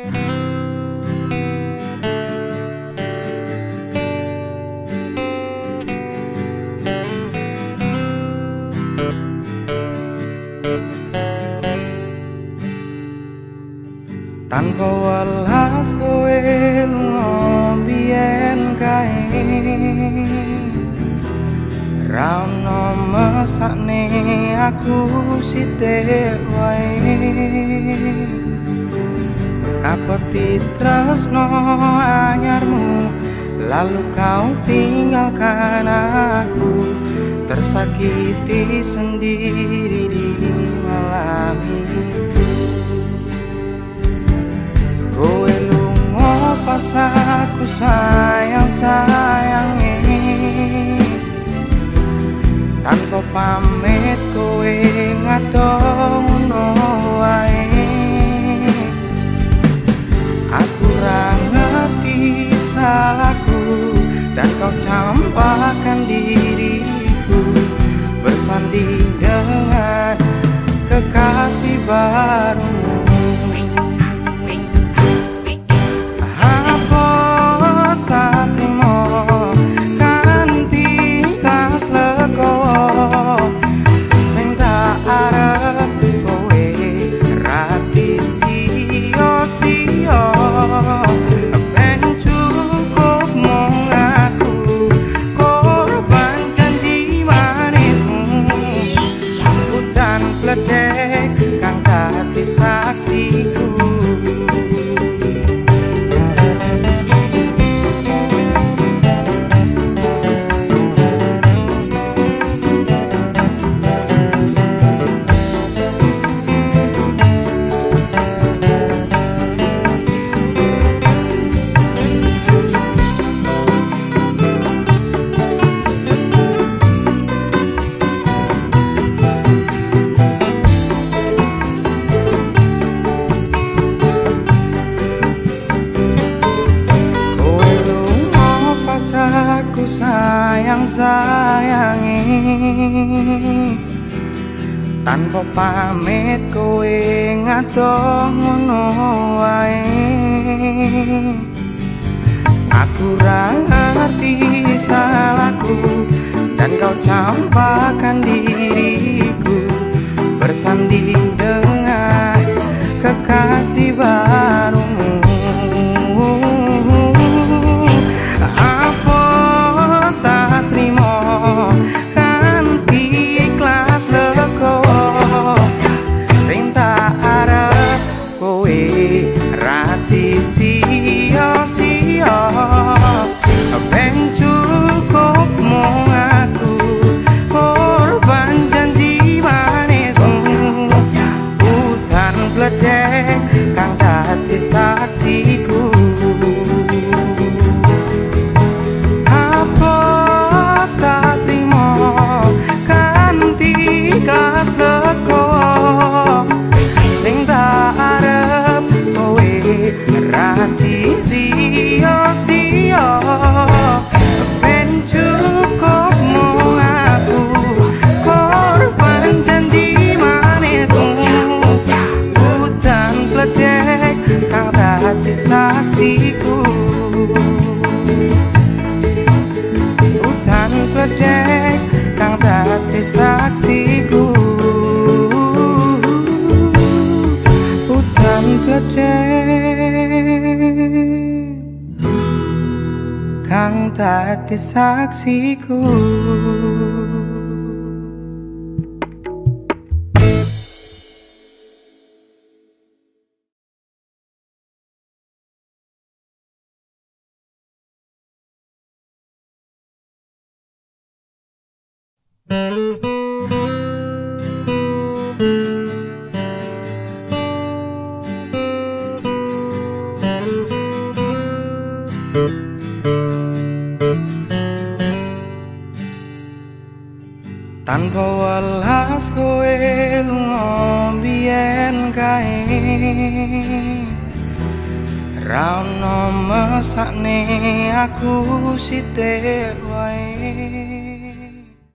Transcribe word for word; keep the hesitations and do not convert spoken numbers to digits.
Tanpa welas kowe lunga biyen kae, ra ono mesakne aku sithik wae. Rapati tresno anyarmu, lalu kau tinggalkan aku, tersakiti sendiri di malam itu. Kowe lunga pas aku sayang-sayangi, tanpa pamit kowe ngadong ngono wae. Aku ra ngerti salahku dan kau campakkan diriku, bersanding dengan kekasih barumu. Tak terima kanthi kas lego, sing tak arep kowe rati sia-sia. Ben cukup mung aku korban janji manismu, hutan pledek kang dadi saksiku. Aku sayang-sayangi, tanpa pamit kowe ngadong ngono wae. Aku ra ngerti salahku dan kau campakkan diriku, bersanding dengan kekasih barumu. Sia-sia ben cukup mung aku korban janji manismu, hutan pledek kang dadi saksiku. Apa tak terima kanthi kas lego, sing tak arep kowe rati sia-sia. Ben cukup mung aku korban janji manismu, hutan pledek kang dadi saksiku. Hutan pledek kang dadi saksiku. Hutan pledek kang dadi saksiku. Tanpa welas kowe lunga biyen kae, ra ono mesakne aku sithik